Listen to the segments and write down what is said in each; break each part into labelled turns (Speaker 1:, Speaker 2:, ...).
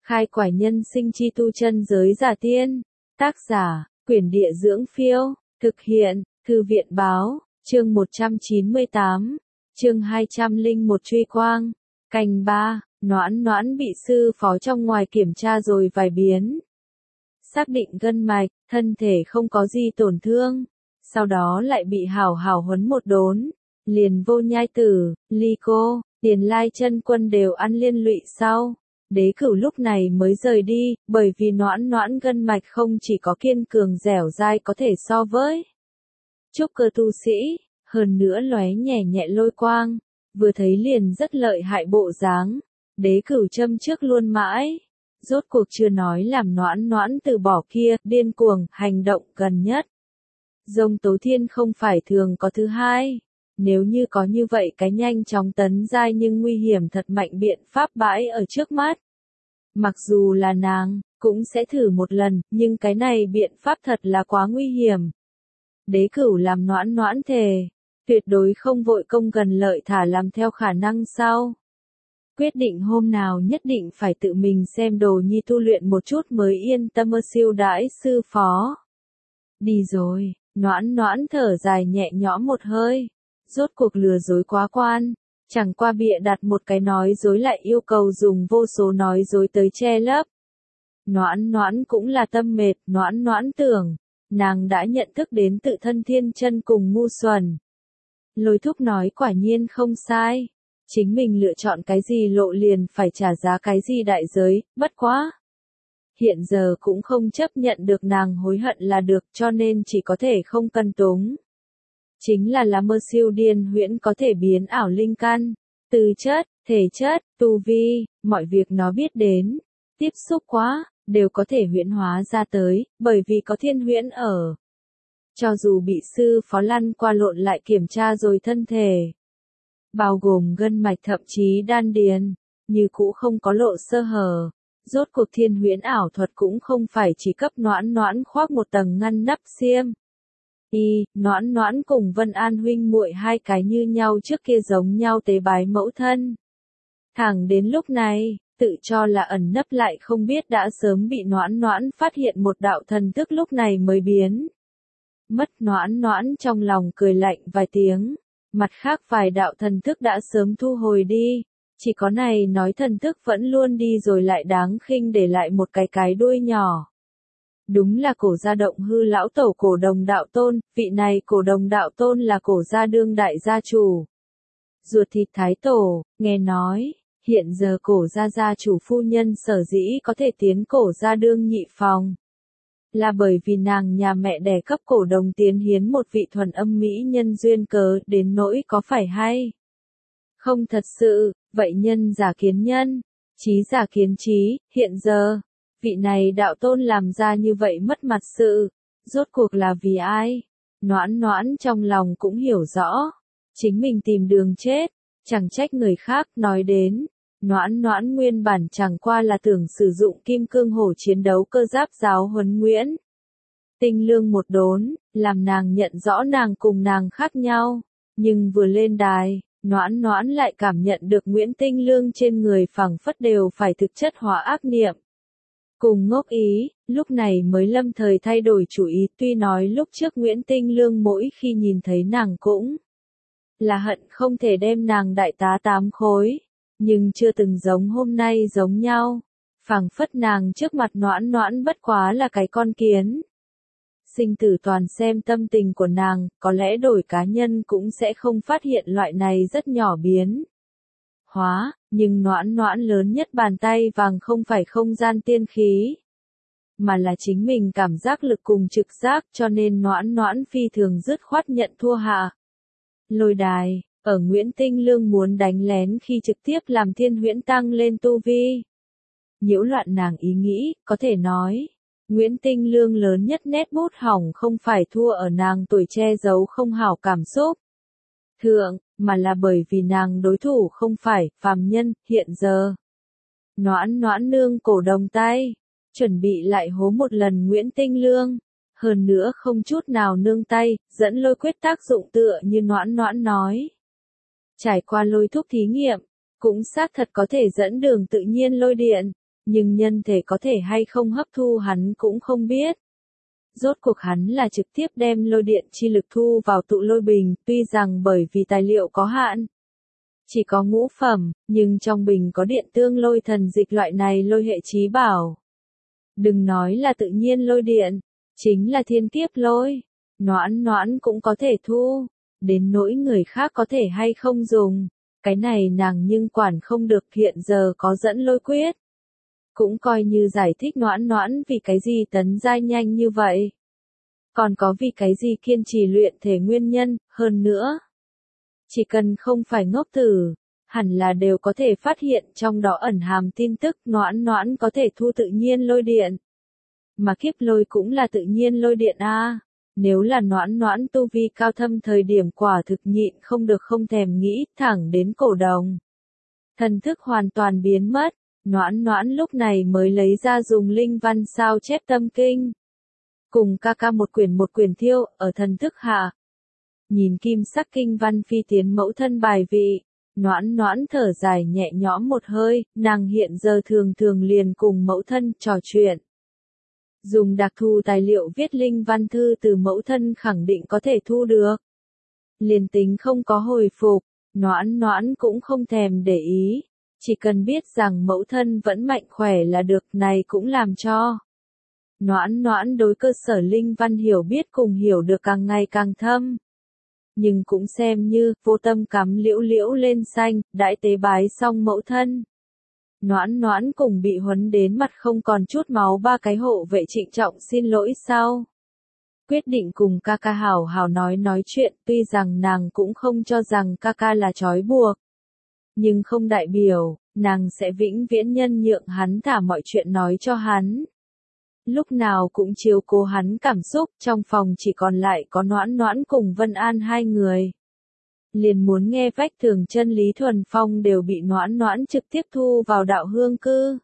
Speaker 1: Khai quải nhân sinh chi tu chân giới giả tiên. Tác giả, Quyển Địa Dưỡng Phiêu. Thực hiện, Thư viện Báo. Chương 198. Chương 201 Truy Quang. Canh 3. Noãn Noãn bị sư phó trong ngoài kiểm tra rồi vài biến. Xác định gân mạch, thân thể không có gì tổn thương. Sau đó lại bị hảo hảo huấn một đốn. Liền Vô Nhai Tử, Ly Cô, Tiền Lai Chân Quân đều ăn liên lụy sau. Đế Cửu lúc này mới rời đi, bởi vì Noãn Noãn gân mạch không chỉ có kiên cường dẻo dai có thể so với trúc cơ tu sĩ, hơn nữa lóe nhẹ nhẹ lôi quang, vừa thấy liền rất lợi hại bộ dáng. Đế Cửu châm trước luôn mãi, rốt cuộc chưa nói làm Noãn Noãn từ bỏ kia, điên cuồng, hành động gần nhất. Dông Tố Thiên không phải thường có thứ hai. Nếu như có như vậy cái nhanh chóng tấn giai nhưng nguy hiểm thật mạnh biện pháp bãi ở trước mắt. Mặc dù là nàng, cũng sẽ thử một lần, nhưng cái này biện pháp thật là quá nguy hiểm. Đế Cửu làm Noãn Noãn thề, tuyệt đối không vội công gần lợi thả làm theo khả năng sau. Quyết định hôm nào nhất định phải tự mình xem đồ nhi tu luyện một chút mới yên tâm siêu đãi sư phó. Đi rồi, Noãn Noãn thở dài nhẹ nhõm một hơi. Rốt cuộc lừa dối quá quan, chẳng qua bịa đặt một cái nói dối lại yêu cầu dùng vô số nói dối tới che lấp. Noãn Noãn cũng là tâm mệt, Noãn Noãn tưởng, nàng đã nhận thức đến tự thân thiên chân cùng ngu xuẩn. Lôi Thúc nói quả nhiên không sai, chính mình lựa chọn cái gì lộ liền phải trả giá cái gì đại giới, bất quá. Hiện giờ cũng không chấp nhận được nàng hối hận là được cho nên chỉ có thể không cân túng. Chính là mơ siêu điên huyễn có thể biến ảo linh căn, tư chất, thể chất, tu vi, mọi việc nó biết đến, tiếp xúc quá, đều có thể huyễn hóa ra tới, bởi vì có thiên huyễn ở. Cho dù bị sư phó lăn qua lộn lại kiểm tra rồi thân thể, bao gồm gân mạch thậm chí đan điền, như cũ không có lộ sơ hở. Rốt cuộc thiên huyễn ảo thuật cũng không phải chỉ cấp Noãn Noãn khoác một tầng ngăn nắp xiêm. Noãn Noãn cùng Vân An huynh muội hai cái như nhau trước kia giống nhau tế bái mẫu thân. Thẳng đến lúc này, tự cho là ẩn nấp lại không biết đã sớm bị Noãn Noãn phát hiện một đạo thần thức lúc này mới biến. Mất Noãn Noãn trong lòng cười lạnh vài tiếng, mặt khác vài đạo thần thức đã sớm thu hồi đi, chỉ có này nói thần thức vẫn luôn đi rồi lại đáng khinh để lại một cái đuôi nhỏ. Đúng là Cổ gia Động Hư lão tổ Cổ Đồng đạo tôn, vị này Cổ Đồng đạo tôn là Cổ gia đương đại gia chủ. Ruột thịt thái tổ, nghe nói, hiện giờ Cổ gia gia chủ phu nhân sở dĩ có thể tiến Cổ gia đương nhị phòng. Là bởi vì nàng nhà mẹ đẻ cấp Cổ Đồng tiến hiến một vị thuần âm mỹ nhân duyên cớ đến nỗi có phải hay? Không thật sự, vậy nhân giả kiến nhân, trí giả kiến trí, hiện giờ. Vị này đạo tôn làm ra như vậy mất mặt sự, rốt cuộc là vì ai? Noãn Noãn trong lòng cũng hiểu rõ, chính mình tìm đường chết, chẳng trách người khác nói đến. Noãn Noãn nguyên bản chẳng qua là tưởng sử dụng kim cương hổ chiến đấu cơ giáp giáo huấn Nguyễn Tinh Lương một đốn, làm nàng nhận rõ nàng cùng nàng khác nhau, nhưng vừa lên đài, Noãn Noãn lại cảm nhận được Nguyễn Tinh Lương trên người phảng phất đều phải thực chất hóa ác niệm. Cùng ngốc ý, lúc này mới lâm thời thay đổi chủ ý, tuy nói lúc trước Nguyễn Tinh Lương mỗi khi nhìn thấy nàng cũng là hận không thể đem nàng đại tá 8 khối, nhưng chưa từng giống hôm nay giống nhau, phảng phất nàng trước mặt Noãn Noãn bất quá là cái con kiến. Sinh tử toàn xem tâm tình của nàng, có lẽ đổi cá nhân cũng sẽ không phát hiện loại này rất nhỏ biến hóa, nhưng Noãn Noãn lớn nhất bàn tay vàng không phải không gian tiên khí, mà là chính mình cảm giác lực cùng trực giác, cho nên Noãn Noãn phi thường dứt khoát nhận thua hạ. Lôi đài, ở Nguyễn Tinh Lương muốn đánh lén khi trực tiếp làm thiên huyễn tăng lên tu vi. Nhiễu loạn nàng ý nghĩ, có thể nói, Nguyễn Tinh Lương lớn nhất nét bút hỏng không phải thua ở nàng tuổi che giấu không hảo cảm xúc thượng, mà là bởi vì nàng đối thủ không phải phàm nhân. Hiện giờ Noãn Noãn nương Cổ Đồng tay, chuẩn bị lại hố một lần Nguyễn Tinh Lương, hơn nữa không chút nào nương tay, dẫn lôi quyết tác dụng tựa như Noãn Noãn nói. Trải qua Lôi Thúc thí nghiệm, cũng xác thật có thể dẫn đường tự nhiên lôi điện, nhưng nhân thể có thể hay không hấp thu hắn cũng không biết. Rốt cuộc hắn là trực tiếp đem lôi điện chi lực thu vào tụ lôi bình, tuy rằng bởi vì tài liệu có hạn, chỉ có ngũ phẩm, nhưng trong bình có điện tương lôi thần dịch loại này lôi hệ chí bảo. Đừng nói là tự nhiên lôi điện, chính là thiên kiếp lôi, Noãn Noãn cũng có thể thu, đến nỗi người khác có thể hay không dùng, cái này nàng nhưng quản không được, hiện giờ có dẫn lôi quyết. Cũng coi như giải thích Noãn Noãn vì cái gì tấn giai nhanh như vậy. Còn có vì cái gì kiên trì luyện thể nguyên nhân, hơn nữa. Chỉ cần không phải ngốc tử, hẳn là đều có thể phát hiện trong đó ẩn hàm tin tức Noãn Noãn có thể thu tự nhiên lôi điện. Mà kiếp lôi cũng là tự nhiên lôi điện a. Nếu là Noãn Noãn tu vi cao thâm thời điểm quả thực nhịn không được không thèm nghĩ, thẳng đến cổ đồng. Thần thức hoàn toàn biến mất, Noãn Noãn lúc này mới lấy ra dùng linh văn sao chép tâm kinh. Cùng ca ca một quyển thiêu, ở thần thức hạ. Nhìn kim sắc kinh văn phi tiến mẫu thân bài vị, Noãn Noãn thở dài nhẹ nhõm một hơi, nàng hiện giờ thường thường liền cùng mẫu thân trò chuyện. Dùng đặc thù tài liệu viết linh văn thư từ mẫu thân khẳng định có thể thu được. Liền tính không có hồi phục, Noãn Noãn cũng không thèm để ý, chỉ cần biết rằng mẫu thân vẫn mạnh khỏe là được, này cũng làm cho Noãn Noãn đối cơ sở linh văn hiểu biết cùng hiểu được càng ngày càng thâm. Nhưng cũng xem như vô tâm cắm liễu liễu lên xanh, đãi tế bái xong mẫu thân. Noãn Noãn cùng bị huấn đến mặt không còn chút máu ba cái hộ vệ trịnh trọng xin lỗi sau. Quyết định cùng ca ca hảo hảo nói chuyện, tuy rằng nàng cũng không cho rằng ca ca là trói buộc. Nhưng không đại biểu, nàng sẽ vĩnh viễn nhân nhượng hắn thả mọi chuyện nói cho hắn. Lúc nào cũng chiếu cố hắn cảm xúc, trong phòng chỉ còn lại có Noãn Noãn cùng Vân An hai người. Liền muốn nghe vách tường chân Lý Thuần Phong đều bị Noãn Noãn trực tiếp thu vào đạo hương cư.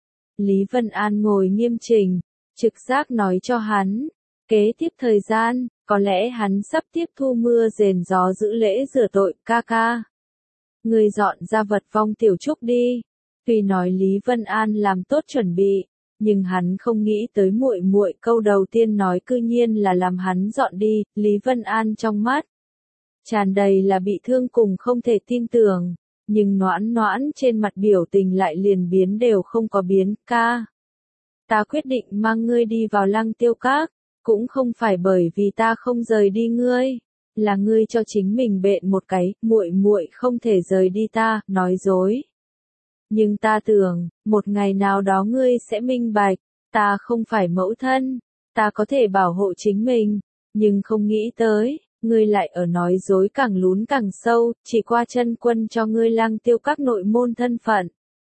Speaker 1: Lý Vân An ngồi nghiêm chỉnh, trực giác nói cho hắn, kế tiếp thời gian, có lẽ hắn sắp tiếp thu mưa rền gió giữ lễ rửa tội, ca ca. Người dọn ra vật vong tiểu trúc đi. Tuy nói Lý Vân An làm tốt chuẩn bị, nhưng hắn không nghĩ tới muội muội câu đầu tiên nói cư nhiên là làm hắn dọn đi, Lý Vân An trong mắt tràn đầy là bị thương cùng không thể tin tưởng, nhưng Noãn Noãn trên mặt biểu tình lại liền biến đều không có biến, ca. Ta quyết định mang ngươi đi vào Lăng Tiêu Các, cũng không phải bởi vì ta không rời đi ngươi, là ngươi cho chính mình bện một cái, muội muội không thể rời đi ta, nói dối. Nhưng ta tưởng, một ngày nào đó ngươi sẽ minh bạch, ta không phải mẫu thân, ta có thể bảo hộ chính mình, nhưng không nghĩ tới, ngươi lại ở nói dối càng lún càng sâu, chỉ qua chân quân cho ngươi Lăng Tiêu Các nội môn thân phận.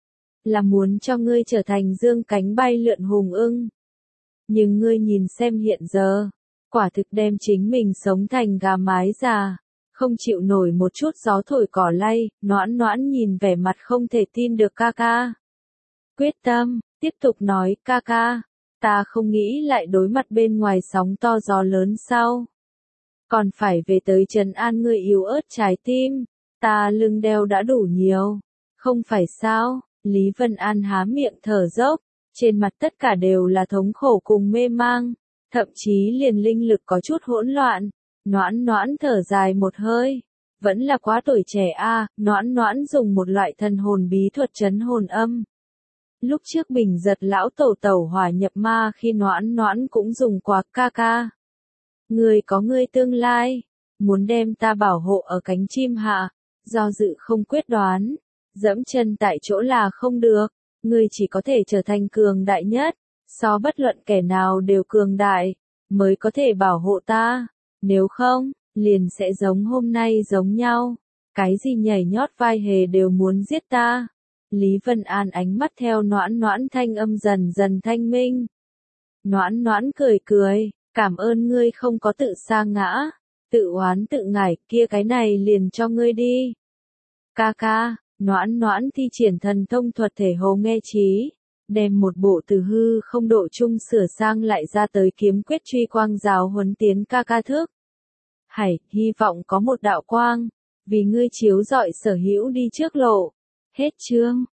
Speaker 1: Là muốn cho ngươi trở thành dương cánh bay lượn hùng ưng. Nhưng ngươi nhìn xem hiện giờ, quả thực đem chính mình sống thành gà mái già, không chịu nổi một chút gió thổi cỏ lay, Noãn Noãn nhìn vẻ mặt không thể tin được ca ca. Quyết tâm, tiếp tục nói, ca ca, ta không nghĩ lại đối mặt bên ngoài sóng to gió lớn sau. Còn phải về tới trấn an ngươi yếu ớt trái tim, ta lưng đeo đã đủ nhiều, không phải sao, Lý Vân An há miệng thở dốc, trên mặt tất cả đều là thống khổ cùng mê mang, thậm chí liền linh lực có chút hỗn loạn. Noãn Noãn thở dài một hơi, vẫn là quá tuổi trẻ a. Noãn Noãn dùng một loại thần hồn bí thuật trấn hồn âm. Lúc trước Bình Giật lão tẩu tẩu hỏa nhập ma khi Noãn Noãn cũng dùng qua, ca ca. Ngươi có ngươi tương lai, muốn đem ta bảo hộ ở cánh chim hạ, do dự không quyết đoán, dẫm chân tại chỗ là không được, ngươi chỉ có thể trở thành cường đại nhất, so bất luận kẻ nào đều cường đại, mới có thể bảo hộ ta. Nếu không, liền sẽ giống hôm nay giống nhau. Cái gì nhảy nhót vai hề đều muốn giết ta. Lý Vân An ánh mắt theo Noãn Noãn thanh âm dần dần thanh minh. Noãn Noãn cười cười, cảm ơn ngươi không có tự sa ngã, tự oán tự ngải, kia cái này liền cho ngươi đi. Ca ca, Noãn Noãn thi triển thần thông thuật thể hồ nghe trí, đem một bộ từ hư không độ trung sửa sang lại ra tới kiếm quyết truy quang giáo huấn tiến ca ca thức. Hãy, hy vọng có một đạo quang, vì ngươi chiếu rọi sở hữu đi trước lộ. Hết chương.